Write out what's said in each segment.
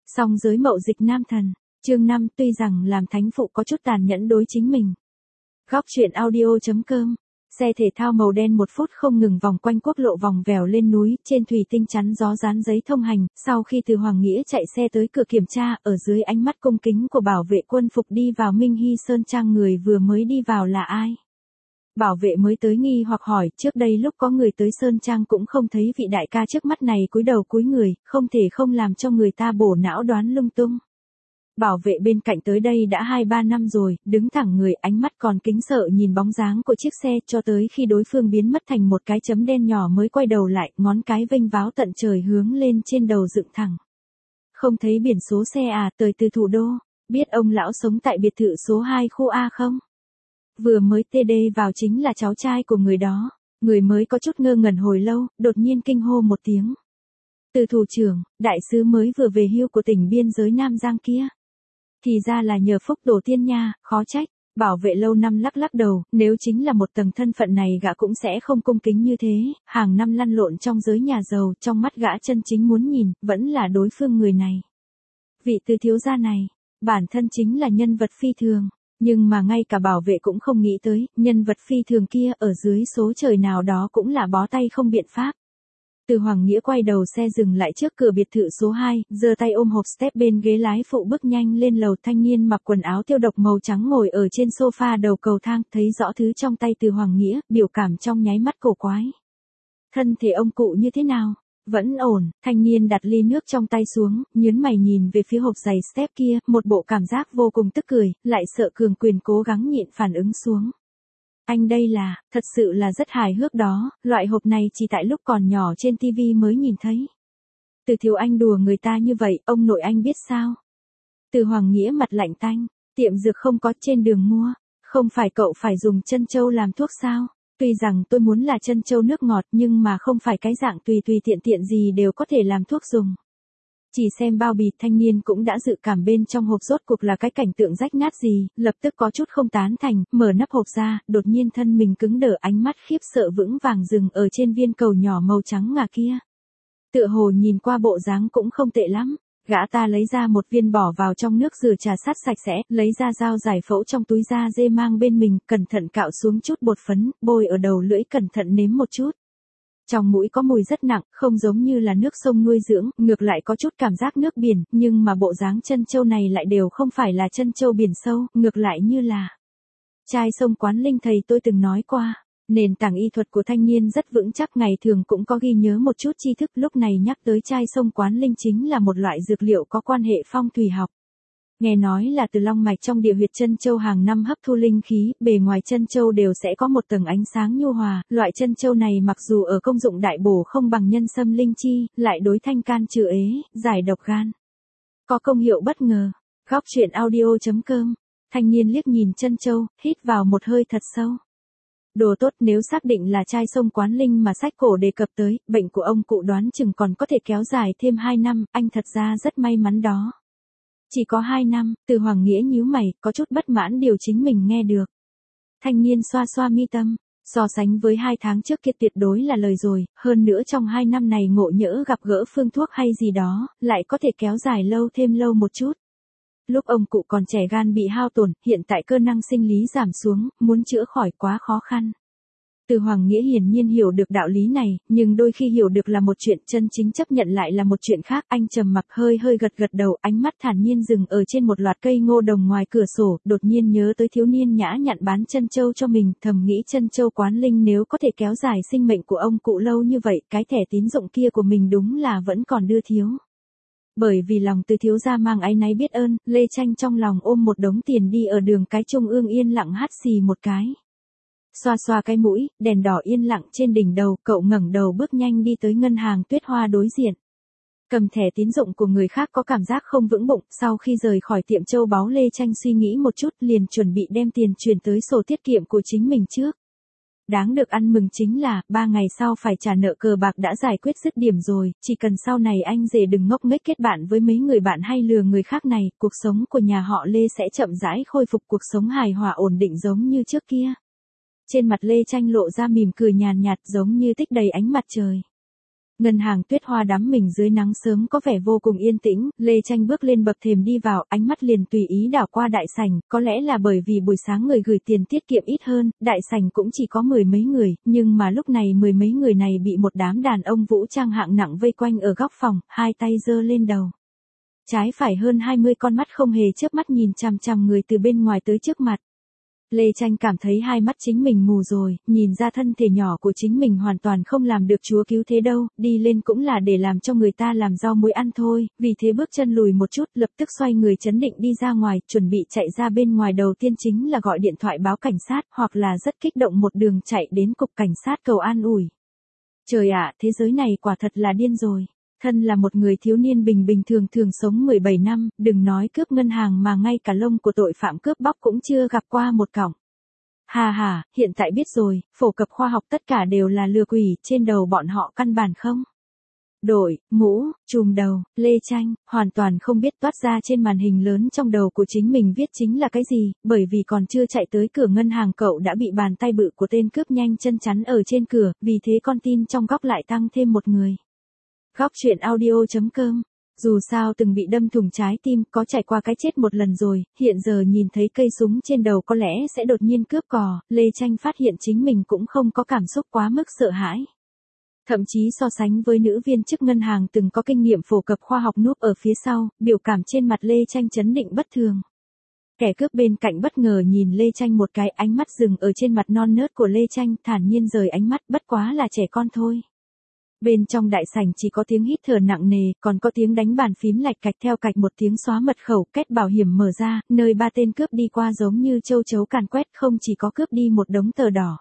Song giới mậu dịch nam thần, chương 5 tuy rằng làm thánh phụ có chút tàn nhẫn đối chính mình. Góc truyện audio.com. Xe thể thao màu đen 1 phút không ngừng vòng quanh quốc lộ vòng vèo lên núi, trên thủy tinh chắn gió dán giấy thông hành, sau khi từ Hoàng Nghĩa chạy xe tới cửa kiểm tra, ở dưới ánh mắt cung kính của bảo vệ quân phục đi vào Minh Hy Sơn Trang. Người vừa mới đi vào là ai? Bảo vệ mới tới nghi hoặc hỏi, trước đây lúc có người tới Sơn Trang cũng không thấy vị đại ca trước mắt này cúi đầu cúi người, không thể không làm cho người ta bổ não đoán lung tung. Bảo vệ bên cạnh tới đây đã 2-3 năm rồi, đứng thẳng người, ánh mắt còn kính sợ nhìn bóng dáng của chiếc xe cho tới khi đối phương biến mất thành một cái chấm đen nhỏ mới quay đầu lại, ngón cái vênh váo tận trời hướng lên trên đầu dựng thẳng. Không thấy biển số xe à, tới từ thủ đô, biết ông lão sống tại biệt thự số 2 khu A không? Vừa mới TD vào chính là cháu trai của người đó. Người mới có chút ngơ ngẩn hồi lâu, đột nhiên kinh hô một tiếng. Từ thủ trưởng, đại sứ mới vừa về hưu của tỉnh biên giới Nam Giang kia. Thì ra là nhờ phúc tổ tiên nha, khó trách. Bảo vệ lâu năm lắc lắc đầu, nếu chính là một tầng thân phận này gã cũng sẽ không cung kính như thế, hàng năm lăn lộn trong giới nhà giàu, trong mắt gã chân chính muốn nhìn, vẫn là đối phương người này. Vị Từ thiếu gia này, bản thân chính là nhân vật phi thường. Nhưng mà ngay cả bảo vệ cũng không nghĩ tới, nhân vật phi thường kia ở dưới số trời nào đó cũng là bó tay không biện pháp. Từ Hoàng Nghĩa quay đầu xe dừng lại trước cửa biệt thự số 2, giơ tay ôm hộp step bên ghế lái phụ bước nhanh lên lầu. Thanh niên mặc quần áo tiêu độc màu trắng ngồi ở trên sofa đầu cầu thang, thấy rõ thứ trong tay Từ Hoàng Nghĩa, biểu cảm trong nháy mắt cổ quái. Thân thể ông cụ như thế nào? Vẫn ổn. Thanh niên đặt ly nước trong tay xuống, nhướng mày nhìn về phía hộp giày step kia, một bộ cảm giác vô cùng tức cười, lại sợ Cường Quyền cố gắng nhịn phản ứng xuống. Anh đây là, thật sự là rất hài hước đó, loại hộp này chỉ tại lúc còn nhỏ trên TV mới nhìn thấy. Từ thiếu anh đùa người ta như vậy, ông nội anh biết sao? Từ Hoàng Nghĩa mặt lạnh tanh, tiệm dược không có trên đường mua, không phải cậu phải dùng trân châu làm thuốc sao? Tuy rằng tôi muốn là trân châu nước ngọt nhưng mà không phải cái dạng tùy tùy tiện tiện gì đều có thể làm thuốc dùng. Chỉ xem bao bì, thanh niên cũng đã dự cảm bên trong hộp rốt cuộc là cái cảnh tượng rách nát gì, lập tức có chút không tán thành, mở nắp hộp ra, đột nhiên thân mình cứng đờ, ánh mắt khiếp sợ vững vàng dừng ở trên viên cầu nhỏ màu trắng ngà kia. Tựa hồ nhìn qua bộ dáng cũng không tệ lắm. Gã ta lấy ra một viên bỏ vào trong nước rửa trà sát sạch sẽ, lấy ra dao giải phẫu trong túi da dê mang bên mình, cẩn thận cạo xuống chút bột phấn, bôi ở đầu lưỡi, cẩn thận nếm một chút. Trong mũi có mùi rất nặng, không giống như là nước sông nuôi dưỡng, ngược lại có chút cảm giác nước biển, nhưng mà bộ dáng chân châu này lại đều không phải là chân châu biển sâu, ngược lại như là chai sông Quán Linh. Thầy tôi từng nói qua. Nền tảng y thuật của thanh niên rất vững chắc, ngày thường cũng có ghi nhớ một chút tri thức, lúc này nhắc tới chai sông Quán Linh chính là một loại dược liệu có quan hệ phong thủy học. Nghe nói là từ long mạch trong địa huyệt chân châu hàng năm hấp thu linh khí, bề ngoài chân châu đều sẽ có một tầng ánh sáng nhu hòa, loại chân châu này mặc dù ở công dụng đại bổ không bằng nhân sâm linh chi, lại đối thanh can trừ ế, giải độc gan. Có công hiệu bất ngờ. Góc truyện audio.com. Thanh niên liếc nhìn chân châu, hít vào một hơi thật sâu. Đồ tốt, nếu xác định là chai sông Quán Linh mà sách cổ đề cập tới, bệnh của ông cụ đoán chừng còn có thể kéo dài thêm 2 năm, anh thật ra rất may mắn đó. Chỉ có 2 năm, Từ Hoàng Nghĩa nhíu mày, có chút bất mãn điều chính mình nghe được. Thanh niên xoa xoa mi tâm, so sánh với 2 tháng trước kia tuyệt đối là lời rồi, hơn nữa trong 2 năm này ngộ nhỡ gặp gỡ phương thuốc hay gì đó, lại có thể kéo dài lâu thêm lâu một chút. Lúc ông cụ còn trẻ gan bị hao tổn, hiện tại cơ năng sinh lý giảm xuống, muốn chữa khỏi quá khó khăn. Từ Hoàng Nghĩa hiển nhiên hiểu được đạo lý này, nhưng đôi khi hiểu được là một chuyện, chân chính chấp nhận lại là một chuyện khác. Anh trầm mặc hơi gật gật đầu, ánh mắt thản nhiên dừng ở trên một loạt cây ngô đồng ngoài cửa sổ, đột nhiên nhớ tới thiếu niên nhã nhặn bán chân châu cho mình, thầm nghĩ chân châu Quán Linh nếu có thể kéo dài sinh mệnh của ông cụ lâu như vậy, cái thẻ tín dụng kia của mình đúng là vẫn còn đưa thiếu. Bởi vì lòng Từ thiếu gia mang áy náy biết ơn, Lê Tranh trong lòng ôm một đống tiền đi ở đường cái Trung ương yên lặng hắt xì một cái. Xoa xoa cái mũi, đèn đỏ yên lặng trên đỉnh đầu, cậu ngẩng đầu bước nhanh đi tới ngân hàng Tuyết Hoa đối diện. Cầm thẻ tín dụng của người khác có cảm giác không vững bụng, sau khi rời khỏi tiệm châu báu Lê Tranh suy nghĩ một chút liền chuẩn bị đem tiền chuyển tới sổ tiết kiệm của chính mình trước. Đáng được ăn mừng chính là, 3 ngày sau phải trả nợ cờ bạc đã giải quyết dứt điểm rồi, chỉ cần sau này anh rể đừng ngốc nghếch kết bạn với mấy người bạn hay lừa người khác này, cuộc sống của nhà họ Lê sẽ chậm rãi khôi phục cuộc sống hài hòa ổn định giống như trước kia. Trên mặt Lê Tranh lộ ra mỉm cười nhàn nhạt giống như tích đầy ánh mặt trời. Ngân hàng Tuyết Hoa đắm mình dưới nắng sớm có vẻ vô cùng yên tĩnh, Lê Tranh bước lên bậc thềm đi vào, ánh mắt liền tùy ý đảo qua đại sảnh, có lẽ là bởi vì buổi sáng người gửi tiền tiết kiệm ít hơn, đại sảnh cũng chỉ có mười mấy người, nhưng mà lúc này mười mấy người này bị một đám đàn ông vũ trang hạng nặng vây quanh ở góc phòng, hai tay giơ lên đầu. Trái phải hơn 20 con mắt không hề chớp mắt nhìn chằm chằm người từ bên ngoài tới trước mặt. Lê Tranh cảm thấy hai mắt chính mình mù rồi, nhìn ra thân thể nhỏ của chính mình hoàn toàn không làm được Chúa cứu thế đâu, đi lên cũng là để làm cho người ta làm rau muối ăn thôi, vì thế bước chân lùi một chút, lập tức xoay người trấn định đi ra ngoài, chuẩn bị chạy ra bên ngoài đầu tiên chính là gọi điện thoại báo cảnh sát, hoặc là rất kích động một đường chạy đến cục cảnh sát cầu an ủi. Trời ạ, thế giới này quả thật là điên rồi. Thân là một người thiếu niên bình bình thường thường sống 17 năm, đừng nói cướp ngân hàng mà ngay cả lông của tội phạm cướp bóc cũng chưa gặp qua một cọng. Hà hà, hiện tại biết rồi, phổ cập khoa học tất cả đều là lừa quỷ, trên đầu bọn họ căn bản không. Đội, mũ, trùm đầu, Lê Tranh, hoàn toàn không biết toát ra trên màn hình lớn trong đầu của chính mình viết chính là cái gì, bởi vì còn chưa chạy tới cửa ngân hàng cậu đã bị bàn tay bự của tên cướp nhanh chân chắn ở trên cửa, vì thế con tin trong góc lại tăng thêm một người. Góc chuyện audio.com. Dù sao từng bị đâm thủng trái tim, có trải qua cái chết một lần rồi, hiện giờ nhìn thấy cây súng trên đầu có lẽ sẽ đột nhiên cướp cò, Lê Tranh phát hiện chính mình cũng không có cảm xúc quá mức sợ hãi. Thậm chí so sánh với nữ viên chức ngân hàng từng có kinh nghiệm phổ cập khoa học núp ở phía sau, biểu cảm trên mặt Lê Tranh chấn định bất thường. Kẻ cướp bên cạnh bất ngờ nhìn Lê Tranh một cái, ánh mắt dừng ở trên mặt non nớt của Lê Tranh, thản nhiên rời ánh mắt, bất quá là trẻ con thôi. Bên trong đại sảnh chỉ có tiếng hít thở nặng nề, còn có tiếng đánh bàn phím lạch cạch theo cạch một tiếng xóa mật khẩu, két bảo hiểm mở ra, nơi ba tên cướp đi qua giống như châu chấu càn quét, không chỉ có cướp đi một đống tờ đỏ.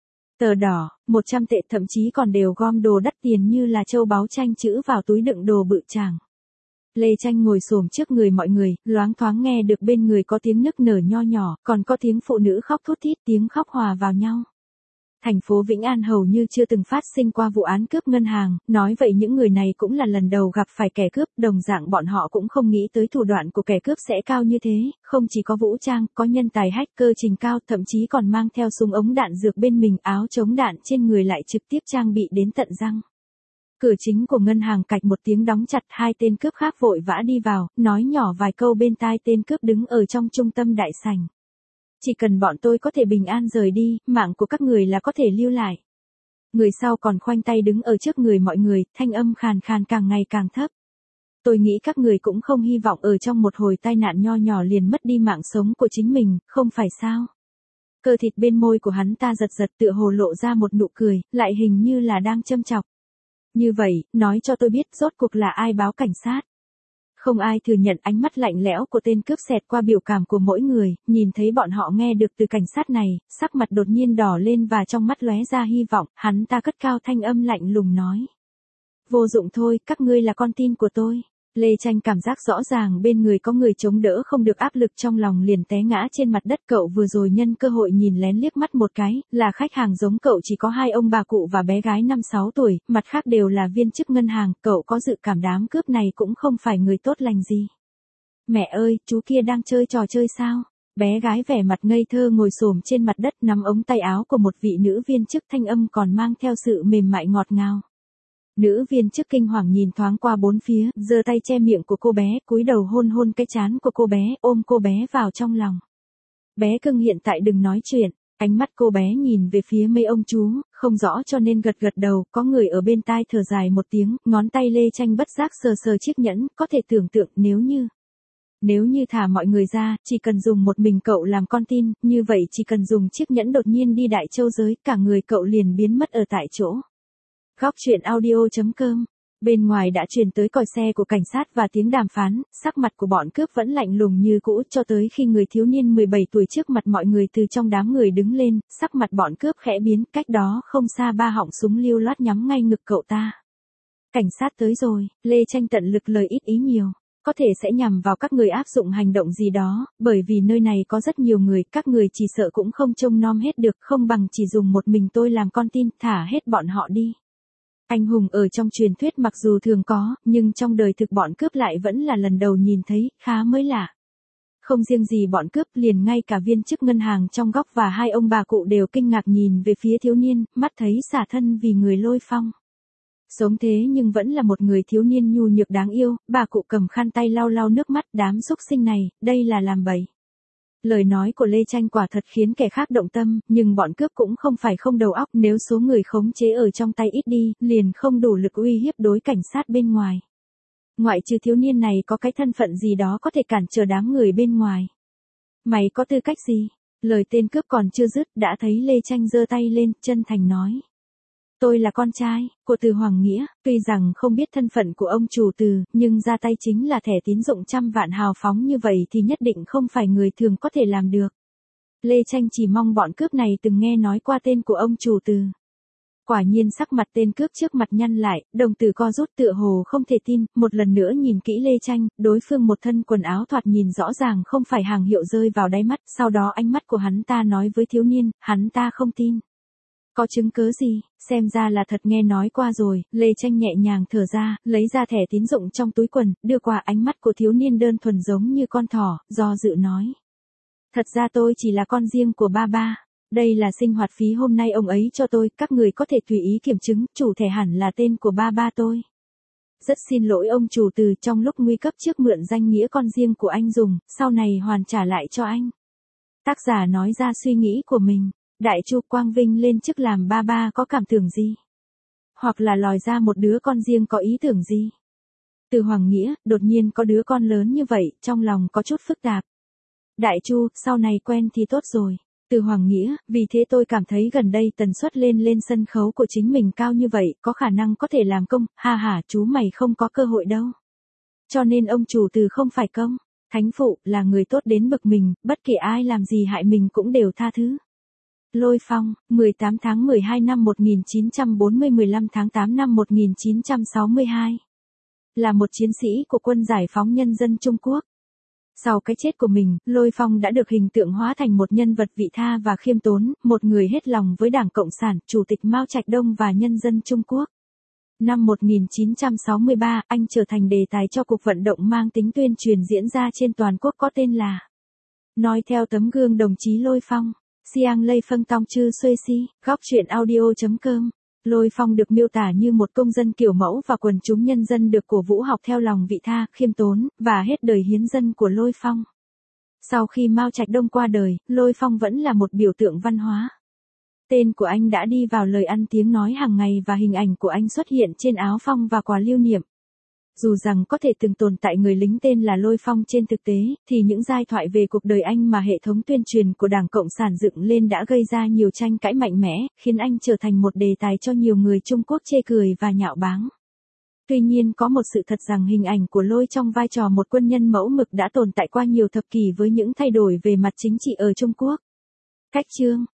Tờ đỏ, 100 tệ, thậm chí còn đều gom đồ đắt tiền như là châu báu tranh chữ vào túi đựng đồ bự chàng. Lê Tranh ngồi xổm trước người mọi người, loáng thoáng nghe được bên người có tiếng nức nở nho nhỏ, còn có tiếng phụ nữ khóc thút thít, tiếng khóc hòa vào nhau. Thành phố Vĩnh An hầu như chưa từng phát sinh qua vụ án cướp ngân hàng, nói vậy những người này cũng là lần đầu gặp phải kẻ cướp, đồng dạng bọn họ cũng không nghĩ tới thủ đoạn của kẻ cướp sẽ cao như thế, không chỉ có vũ trang, có nhân tài hacker trình cao, thậm chí còn mang theo súng ống đạn dược bên mình, áo chống đạn trên người lại trực tiếp trang bị đến tận răng. Cửa chính của ngân hàng cạch một tiếng đóng chặt, hai tên cướp khác vội vã đi vào, nói nhỏ vài câu bên tai tên cướp đứng ở trong trung tâm đại sảnh. Chỉ cần bọn tôi có thể bình an rời đi, mạng của các người là có thể lưu lại. Người sau còn khoanh tay đứng ở trước người mọi người, thanh âm khàn khàn càng ngày càng thấp. Tôi nghĩ các người cũng không hy vọng ở trong một hồi tai nạn nho nhỏ liền mất đi mạng sống của chính mình, không phải sao? Cơ thịt bên môi của hắn ta giật giật tựa hồ lộ ra một nụ cười, lại hình như là đang châm chọc. Như vậy, nói cho tôi biết rốt cuộc là ai báo cảnh sát. Không ai thừa nhận ánh mắt lạnh lẽo của tên cướp xẹt qua biểu cảm của mỗi người, nhìn thấy bọn họ nghe được từ cảnh sát này, sắc mặt đột nhiên đỏ lên và trong mắt lóe ra hy vọng, hắn ta cất cao thanh âm lạnh lùng nói. Vô dụng thôi, các ngươi là con tin của tôi. Lê Tranh cảm giác rõ ràng bên người có người chống đỡ không được áp lực trong lòng liền té ngã trên mặt đất. Cậu vừa rồi nhân cơ hội nhìn lén liếc mắt một cái, là khách hàng giống cậu chỉ có hai ông bà cụ và bé gái 5-6 tuổi, mặt khác đều là viên chức ngân hàng, cậu có dự cảm đám cướp này cũng không phải người tốt lành gì. Mẹ ơi, chú kia đang chơi trò chơi sao? Bé gái vẻ mặt ngây thơ ngồi xổm trên mặt đất nắm ống tay áo của một vị nữ viên chức, thanh âm còn mang theo sự mềm mại ngọt ngào. Nữ viên chức kinh hoàng nhìn thoáng qua bốn phía, giơ tay che miệng của cô bé, cúi đầu hôn hôn cái trán của cô bé, ôm cô bé vào trong lòng. Bé cưng hiện tại đừng nói chuyện, ánh mắt cô bé nhìn về phía mấy ông chú, không rõ cho nên gật gật đầu, có người ở bên tai thở dài một tiếng, ngón tay Lê Tranh bất giác sờ sờ chiếc nhẫn, có thể tưởng tượng nếu như thả mọi người ra, chỉ cần dùng một mình cậu làm con tin, như vậy chỉ cần dùng chiếc nhẫn đột nhiên đi đại châu giới, cả người cậu liền biến mất ở tại chỗ. Góc chuyện audio.com. Bên ngoài đã truyền tới còi xe của cảnh sát và tiếng đàm phán, sắc mặt của bọn cướp vẫn lạnh lùng như cũ cho tới khi người thiếu niên 17 tuổi trước mặt mọi người từ trong đám người đứng lên, sắc mặt bọn cướp khẽ biến, cách đó không xa ba họng súng lưu loát nhắm ngay ngực cậu ta. Cảnh sát tới rồi, Lê Tranh tận lực lời ít ý nhiều. Có thể sẽ nhằm vào các người áp dụng hành động gì đó, bởi vì nơi này có rất nhiều người, các người chỉ sợ cũng không trông nom hết được, không bằng chỉ dùng một mình tôi làm con tin, thả hết bọn họ đi. Anh hùng ở trong truyền thuyết mặc dù thường có, nhưng trong đời thực bọn cướp lại vẫn là lần đầu nhìn thấy, khá mới lạ. Không riêng gì bọn cướp, liền ngay cả viên chức ngân hàng trong góc và hai ông bà cụ đều kinh ngạc nhìn về phía thiếu niên, mắt thấy xả thân vì người lôi phong. Sống thế nhưng vẫn là một người thiếu niên nhu nhược đáng yêu, bà cụ cầm khăn tay lau lau nước mắt, đám xúc sinh này, đây là làm bậy. Lời nói của Lê Tranh quả thật khiến kẻ khác động tâm, nhưng bọn cướp cũng không phải không đầu óc, nếu số người khống chế ở trong tay ít đi, liền không đủ lực uy hiếp đối cảnh sát bên ngoài. Ngoại trừ thiếu niên này có cái thân phận gì đó có thể cản trở đám người bên ngoài. Mày có tư cách gì? Lời tên cướp còn chưa dứt đã thấy Lê Tranh giơ tay lên, chân thành nói. Tôi là con trai của Từ Hoàng Nghĩa, tuy rằng không biết thân phận của ông chủ Từ, nhưng ra tay chính là thẻ tín dụng trăm vạn hào phóng như vậy thì nhất định không phải người thường có thể làm được. Lê Tranh chỉ mong bọn cướp này từng nghe nói qua tên của ông chủ Từ. Quả nhiên sắc mặt tên cướp trước mặt nhăn lại, đồng tử co rút tựa hồ không thể tin, một lần nữa nhìn kỹ Lê Tranh, đối phương một thân quần áo thoạt nhìn rõ ràng không phải hàng hiệu rơi vào đáy mắt, sau đó ánh mắt của hắn ta nói với thiếu niên, hắn ta không tin. Có chứng cứ gì, xem ra là thật nghe nói qua rồi, Lê Tranh nhẹ nhàng thở ra, lấy ra thẻ tín dụng trong túi quần, đưa qua ánh mắt của thiếu niên đơn thuần giống như con thỏ, do dự nói. Thật ra tôi chỉ là con riêng của ba ba. Đây là sinh hoạt phí hôm nay ông ấy cho tôi, các người có thể tùy ý kiểm chứng, chủ thẻ hẳn là tên của ba ba tôi. Rất xin lỗi ông chủ Từ, trong lúc nguy cấp trước mượn danh nghĩa con riêng của anh dùng, sau này hoàn trả lại cho anh. Tác giả nói ra suy nghĩ của mình. Đại Chu Quang Vinh lên chức làm ba ba có cảm tưởng gì? Hoặc là lòi ra một đứa con riêng có ý tưởng gì? Từ Hoàng Nghĩa, đột nhiên có đứa con lớn như vậy, trong lòng có chút phức tạp. Đại Chu, sau này quen thì tốt rồi. Từ Hoàng Nghĩa, vì thế tôi cảm thấy gần đây tần suất lên sân khấu của chính mình cao như vậy, có khả năng có thể làm công, ha ha, chú mày không có cơ hội đâu. Cho nên ông chủ Từ không phải công, thánh phụ, là người tốt đến bực mình, bất kể ai làm gì hại mình cũng đều tha thứ. Lôi Phong, 18 tháng 12 năm 1940, 15 tháng 8 năm 1962. Là một chiến sĩ của quân giải phóng nhân dân Trung Quốc. Sau cái chết của mình, Lôi Phong đã được hình tượng hóa thành một nhân vật vị tha và khiêm tốn, một người hết lòng với Đảng Cộng sản, Chủ tịch Mao Trạch Đông và nhân dân Trung Quốc. Năm 1963, anh trở thành đề tài cho cuộc vận động mang tính tuyên truyền diễn ra trên toàn quốc có tên là Nói theo tấm gương đồng chí Lôi Phong. Siang Lây Phân Tong Chư Xuê Si, góc truyện audio.com. Lôi Phong được miêu tả như một công dân kiểu mẫu và quần chúng nhân dân được cổ vũ học theo lòng vị tha, khiêm tốn, và hết đời hiến dân của Lôi Phong. Sau khi Mao Trạch Đông qua đời, Lôi Phong vẫn là một biểu tượng văn hóa. Tên của anh đã đi vào lời ăn tiếng nói hàng ngày và hình ảnh của anh xuất hiện trên áo phong và quà lưu niệm. Dù rằng có thể từng tồn tại người lính tên là Lôi Phong trên thực tế, thì những giai thoại về cuộc đời anh mà hệ thống tuyên truyền của Đảng Cộng sản dựng lên đã gây ra nhiều tranh cãi mạnh mẽ, khiến anh trở thành một đề tài cho nhiều người Trung Quốc chê cười và nhạo báng. Tuy nhiên có một sự thật rằng hình ảnh của Lôi trong vai trò một quân nhân mẫu mực đã tồn tại qua nhiều thập kỷ với những thay đổi về mặt chính trị ở Trung Quốc. Cách chương